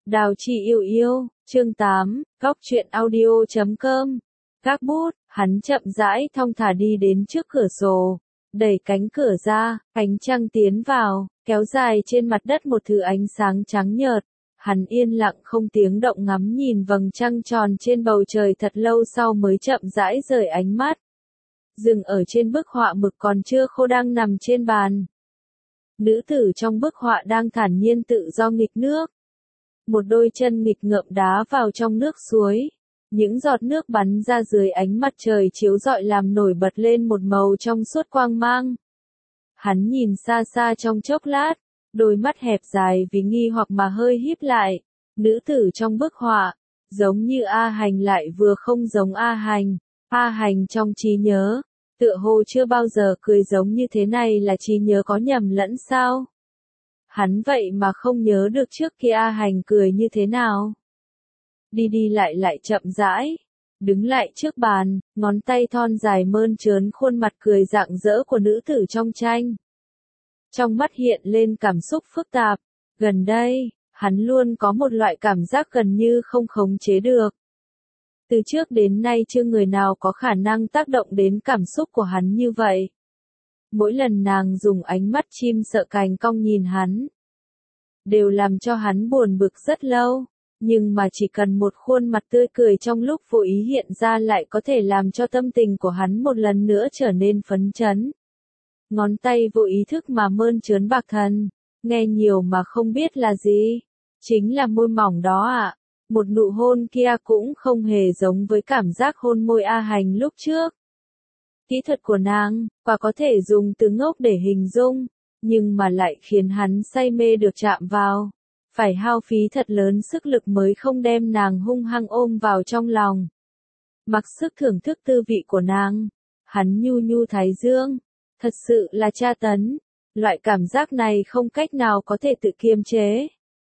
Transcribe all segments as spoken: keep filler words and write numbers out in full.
Đào Chi yêu yêu, chương tám, góc truyện audio chấm com. Các bút, hắn chậm rãi thong thả đi đến trước cửa sổ, đẩy cánh cửa ra, ánh trăng tiến vào, kéo dài trên mặt đất một thứ ánh sáng trắng nhợt. Hắn yên lặng không tiếng động ngắm nhìn vầng trăng tròn trên bầu trời thật lâu sau mới chậm rãi rời ánh mắt. Dừng ở trên bức họa mực còn chưa khô đang nằm trên bàn. Nữ tử trong bức họa đang thản nhiên tự do nghịch nước. Một đôi chân nghịch ngợm đá vào trong nước suối. Những giọt nước bắn ra dưới ánh mặt trời chiếu rọi làm nổi bật lên một màu trong suốt quang mang. Hắn nhìn xa xa trong chốc lát, đôi mắt hẹp dài vì nghi hoặc mà hơi híp lại. Nữ tử trong bức họa, giống như A Hành lại vừa không giống A Hành. A Hành trong trí nhớ, tựa hồ chưa bao giờ cười giống như thế này, là trí nhớ có nhầm lẫn sao? Hắn vậy mà không nhớ được trước kia A Hành cười như thế nào. Đi đi lại lại chậm rãi, đứng lại trước bàn, ngón tay thon dài mơn trớn khuôn mặt cười rạng rỡ của nữ tử trong tranh. Trong mắt hiện lên cảm xúc phức tạp, gần đây, hắn luôn có một loại cảm giác gần như không khống chế được. Từ trước đến nay chưa người nào có khả năng tác động đến cảm xúc của hắn như vậy. Mỗi lần nàng dùng ánh mắt chim sợ cành cong nhìn hắn, đều làm cho hắn buồn bực rất lâu, nhưng mà chỉ cần một khuôn mặt tươi cười trong lúc vô ý hiện ra lại có thể làm cho tâm tình của hắn một lần nữa trở nên phấn chấn. Ngón tay vô ý thức mà mơn trớn bạc thần, nghe nhiều mà không biết là gì, chính là môi mỏng đó ạ. À. Một nụ hôn kia cũng không hề giống với cảm giác hôn môi A Hành lúc trước. Kỹ thuật của nàng, quả có thể dùng từ ngốc để hình dung, nhưng mà lại khiến hắn say mê được chạm vào. Phải hao phí thật lớn sức lực mới không đem nàng hung hăng ôm vào trong lòng. Mặc sức thưởng thức tư vị của nàng, hắn nhu nhu thái dương, thật sự là tra tấn. Loại cảm giác này không cách nào có thể tự kiềm chế.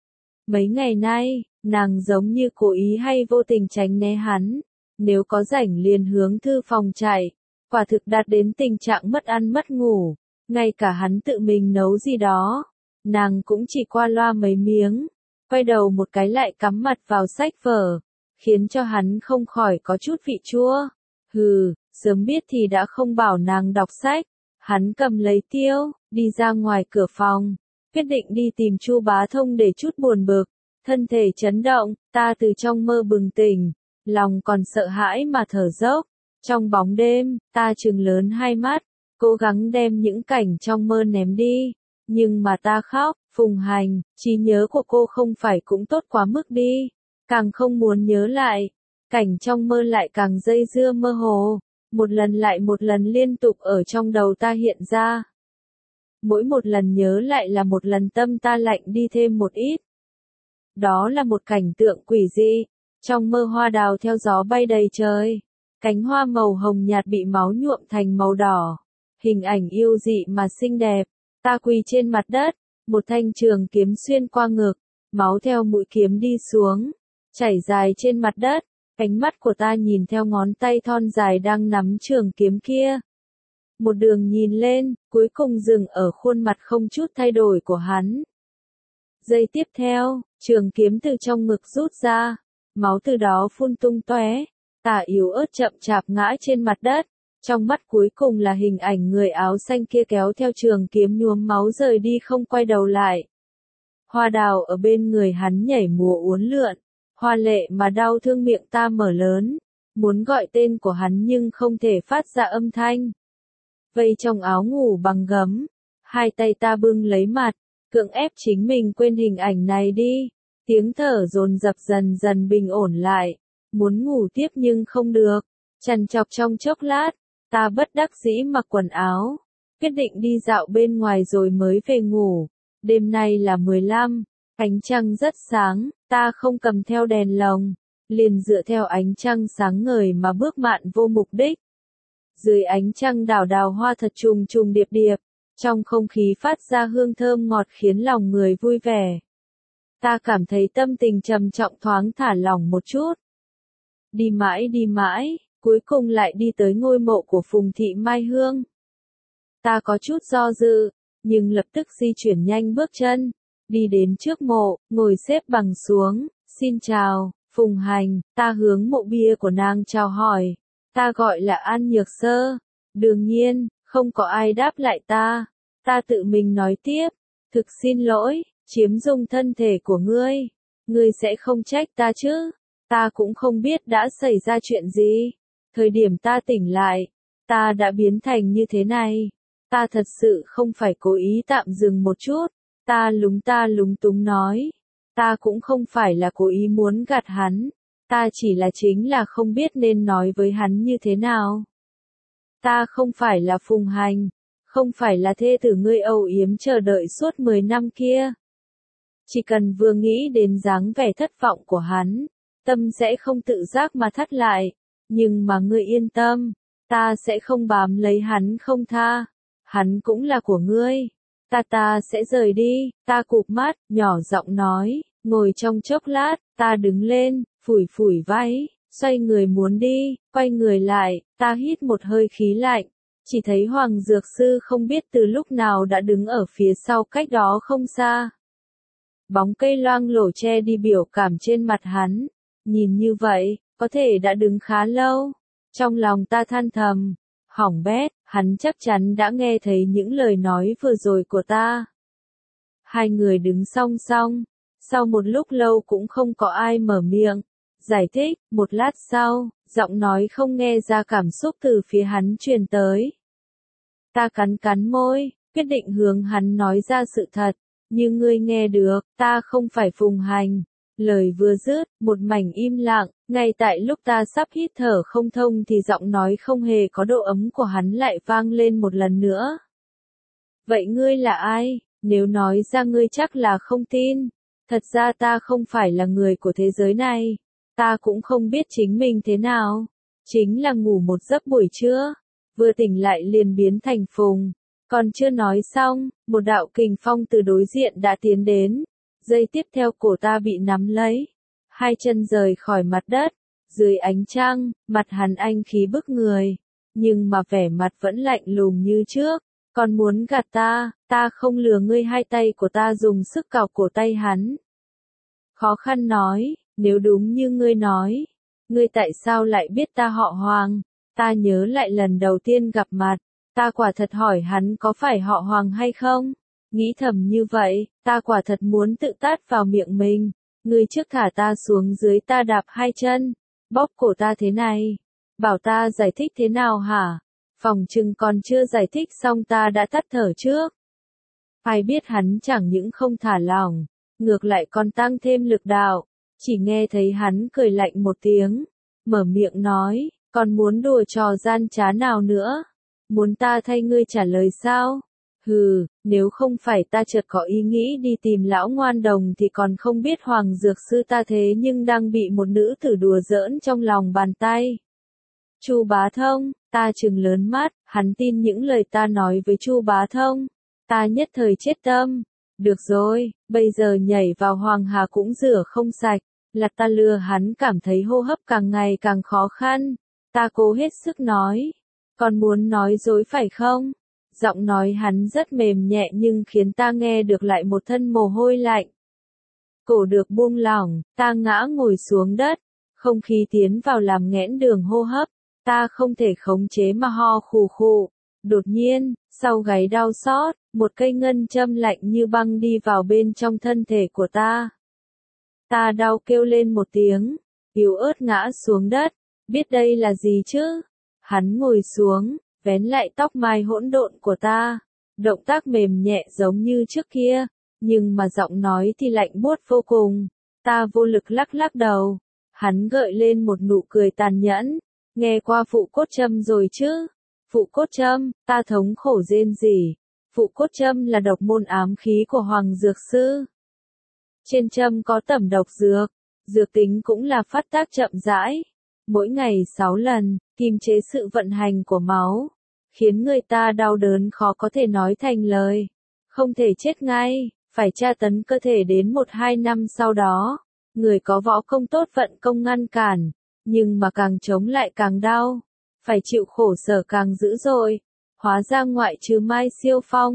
Mấy ngày nay, nàng giống như cố ý hay vô tình tránh né hắn, nếu có rảnh liền hướng thư phòng chạy, quả thực đạt đến tình trạng mất ăn mất ngủ, ngay cả hắn tự mình nấu gì đó, nàng cũng chỉ qua loa mấy miếng, quay đầu một cái lại cắm mặt vào sách vở, khiến cho hắn không khỏi có chút vị chua. Hừ, sớm biết thì đã không bảo nàng đọc sách. Hắn cầm lấy tiêu, đi ra ngoài cửa phòng, quyết định đi tìm Chu Bá Thông để chút buồn bực. Thân thể chấn động, ta từ trong mơ bừng tỉnh, lòng còn sợ hãi mà thở dốc. Trong bóng đêm, ta trừng lớn hai mắt, cố gắng đem những cảnh trong mơ ném đi. Nhưng mà ta khóc, Phùng Hành, trí nhớ của cô không phải cũng tốt quá mức đi. Càng không muốn nhớ lại, cảnh trong mơ lại càng dây dưa mơ hồ. Một lần lại một lần liên tục ở trong đầu ta hiện ra. Mỗi một lần nhớ lại là một lần tâm ta lạnh đi thêm một ít. Đó là một cảnh tượng quỷ dị. Trong mơ hoa đào theo gió bay đầy trời. Cánh hoa màu hồng nhạt bị máu nhuộm thành màu đỏ. Hình ảnh yêu dị mà xinh đẹp. Ta quỳ trên mặt đất. Một thanh trường kiếm xuyên qua ngực. Máu theo mũi kiếm đi xuống. Chảy dài trên mặt đất. Ánh mắt của ta nhìn theo ngón tay thon dài đang nắm trường kiếm kia. Một đường nhìn lên, cuối cùng dừng ở khuôn mặt không chút thay đổi của hắn. Giây tiếp theo, trường kiếm từ trong ngực rút ra, máu từ đó phun tung tóe, ta yếu ớt chậm chạp ngã trên mặt đất, trong mắt cuối cùng là hình ảnh người áo xanh kia kéo theo trường kiếm nhuốm máu rời đi không quay đầu lại. Hoa đào ở bên người hắn nhảy múa uốn lượn, hoa lệ mà đau thương, miệng ta mở lớn, muốn gọi tên của hắn nhưng không thể phát ra âm thanh. Vây trong áo ngủ bằng gấm, hai tay ta bưng lấy mặt, cưỡng ép chính mình quên hình ảnh này đi. Tiếng thở dồn dập dần dần bình ổn lại, muốn ngủ tiếp nhưng không được. Trằn trọc trong chốc lát, ta bất đắc dĩ mặc quần áo, quyết định đi dạo bên ngoài rồi mới về ngủ. Đêm nay là mười lăm, ánh trăng rất sáng, ta không cầm theo đèn lồng, liền dựa theo ánh trăng sáng ngời mà bước mạn vô mục đích. Dưới ánh trăng đào đào hoa thật trùng trùng điệp điệp, trong không khí phát ra hương thơm ngọt khiến lòng người vui vẻ. Ta cảm thấy tâm tình trầm trọng thoáng thả lỏng một chút. Đi mãi đi mãi, cuối cùng lại đi tới ngôi mộ của Phùng Thị Mai Hương. Ta có chút do dự, nhưng lập tức di chuyển nhanh bước chân, đi đến trước mộ, ngồi xếp bằng xuống, xin chào, Phùng Hành, ta hướng mộ bia của nàng chào hỏi, ta gọi là An Nhược Sơ, đương nhiên, không có ai đáp lại ta, ta tự mình nói tiếp, thực xin lỗi, chiếm dùng thân thể của ngươi, ngươi sẽ không trách ta chứ, ta cũng không biết đã xảy ra chuyện gì, thời điểm ta tỉnh lại, ta đã biến thành như thế này, ta thật sự không phải cố ý tạm dừng một chút, ta lúng ta lúng túng nói, ta cũng không phải là cố ý muốn gạt hắn, ta chỉ là chính là không biết nên nói với hắn như thế nào. Ta không phải là Phùng Hành, không phải là thê tử ngươi âu yếm chờ đợi suốt mười năm kia. Chỉ cần vừa nghĩ đến dáng vẻ thất vọng của hắn, tâm sẽ không tự giác mà thắt lại, nhưng mà ngươi yên tâm, ta sẽ không bám lấy hắn không tha, hắn cũng là của ngươi. Ta ta sẽ rời đi, ta cụp mắt, nhỏ giọng nói, ngồi trong chốc lát, ta đứng lên, phủi phủi váy, xoay người muốn đi, quay người lại, ta hít một hơi khí lạnh, chỉ thấy Hoàng Dược Sư không biết từ lúc nào đã đứng ở phía sau cách đó không xa. Bóng cây loang lổ che đi biểu cảm trên mặt hắn, nhìn như vậy, có thể đã đứng khá lâu. Trong lòng ta than thầm, hỏng bét, hắn chắc chắn đã nghe thấy những lời nói vừa rồi của ta. Hai người đứng song song, sau một lúc lâu cũng không có ai mở miệng, giải thích, một lát sau, giọng nói không nghe ra cảm xúc từ phía hắn truyền tới. Ta cắn cắn môi, quyết định hướng hắn nói ra sự thật, như ngươi nghe được, ta không phải Phùng Hành. Lời vừa dứt, một mảnh im lặng, ngay tại lúc ta sắp hít thở không thông thì giọng nói không hề có độ ấm của hắn lại vang lên một lần nữa. Vậy ngươi là ai? Nếu nói ra ngươi chắc là không tin. Thật ra ta không phải là người của thế giới này. Ta cũng không biết chính mình thế nào. Chính là ngủ một giấc buổi trưa. Vừa tỉnh lại liền biến thành Phùng. Còn chưa nói xong, một đạo kình phong từ đối diện đã tiến đến. Giây tiếp theo cổ ta bị nắm lấy. Hai chân rời khỏi mặt đất. Dưới ánh trăng, mặt hắn anh khí bức người. Nhưng mà vẻ mặt vẫn lạnh lùng như trước. Còn muốn gạt ta, ta không lừa ngươi. Hai tay của ta dùng sức cào cổ tay hắn. Khó khăn nói, nếu đúng như ngươi nói. Ngươi tại sao lại biết ta họ Hoàng? Ta nhớ lại lần đầu tiên gặp mặt. Ta quả thật hỏi hắn có phải họ Hoàng hay không? Nghĩ thầm như vậy, ta quả thật muốn tự tát vào miệng mình. Ngươi trước thả ta xuống dưới, ta đạp hai chân, bóp cổ ta thế này. Bảo ta giải thích thế nào hả? Phòng chừng còn chưa giải thích xong ta đã tắt thở trước. Ai biết hắn chẳng những không thả lỏng, ngược lại còn tăng thêm lực đạo. Chỉ nghe thấy hắn cười lạnh một tiếng, mở miệng nói, còn muốn đùa trò gian trá nào nữa? Muốn ta thay ngươi trả lời sao? Hừ, nếu không phải ta chợt có ý nghĩ đi tìm lão ngoan đồng thì còn không biết Hoàng Dược Sư ta thế nhưng đang bị một nữ tử đùa giỡn trong lòng bàn tay. Chu Bá Thông, ta trừng lớn mắt, hắn tin những lời ta nói với Chu Bá Thông. Ta nhất thời chết tâm. Được rồi, bây giờ nhảy vào Hoàng Hà cũng rửa không sạch, là ta lừa hắn. Cảm thấy hô hấp càng ngày càng khó khăn. Ta cố hết sức nói, còn muốn nói dối phải không? Giọng nói hắn rất mềm nhẹ nhưng khiến ta nghe được lại một thân mồ hôi lạnh. Cổ được buông lỏng, ta ngã ngồi xuống đất, không khí tiến vào làm nghẽn đường hô hấp, ta không thể khống chế mà ho khù khụ. Đột nhiên, sau gáy đau xót, một cây ngân châm lạnh như băng đi vào bên trong thân thể của ta. Ta đau kêu lên một tiếng, yếu ớt ngã xuống đất, biết đây là gì chứ? Hắn ngồi xuống, vén lại tóc mai hỗn độn của ta, động tác mềm nhẹ giống như trước kia, nhưng mà giọng nói thì lạnh buốt vô cùng. Ta vô lực lắc lắc đầu, hắn gợi lên một nụ cười tàn nhẫn, nghe qua phụ cốt châm rồi chứ? Phụ cốt châm, ta thống khổ rên rỉ. Phụ cốt châm là độc môn ám khí của Hoàng Dược Sư. Trên châm có tẩm độc dược, dược tính cũng là phát tác chậm rãi, mỗi ngày sáu lần, kiềm chế sự vận hành của máu, khiến người ta đau đớn khó có thể nói thành lời, không thể chết ngay, phải tra tấn cơ thể đến một hai năm sau đó. Người có võ công tốt vận công ngăn cản, nhưng mà càng chống lại càng đau, phải chịu khổ sở càng dữ dội. Hóa ra ngoại trừ Mai Siêu Phong,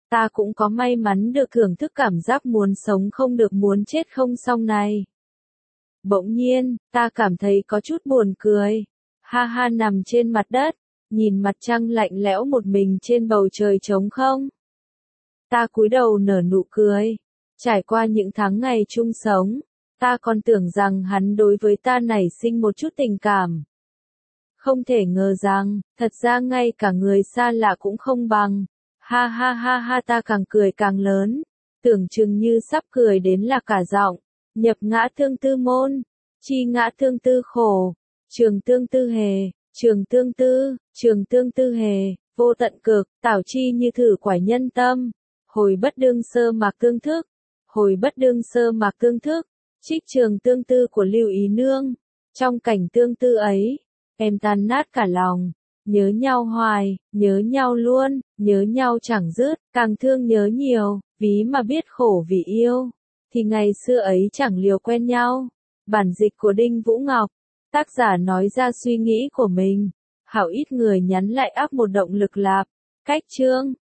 Ta cũng có may mắn được thưởng thức cảm giác muốn sống không được muốn chết không xong này. Bỗng nhiên, ta cảm thấy có chút buồn cười. Ha ha, nằm trên mặt đất, nhìn mặt trăng lạnh lẽo một mình trên bầu trời trống không. Ta cúi đầu nở nụ cười. Trải qua những tháng ngày chung sống, ta còn tưởng rằng hắn đối với ta nảy sinh một chút tình cảm. Không thể ngờ rằng, thật ra ngay cả người xa lạ cũng không bằng. Ha ha ha ha, ta càng cười càng lớn, tưởng chừng như sắp cười đến là cả giọng. Nhập ngã thương tư môn, chi ngã thương tư khổ, trường tương tư hề, trường tương tư, trường tương tư hề, vô tận cực, tảo chi như thử quả nhân tâm. Hồi bất đương sơ mạc tương thức, hồi bất đương sơ mạc tương thức, trích trường tương tư của Lưu Ý Nương. Trong cảnh tương tư ấy, em tan nát cả lòng, nhớ nhau hoài, nhớ nhau luôn, nhớ nhau chẳng dứt, càng thương nhớ nhiều, ví mà biết khổ vì yêu, thì ngày xưa ấy chẳng liều quen nhau. Bản dịch của Đinh Vũ Ngọc, tác giả nói ra suy nghĩ của mình, hảo ít người nhắn lại áp một động lực lạp, cách chương.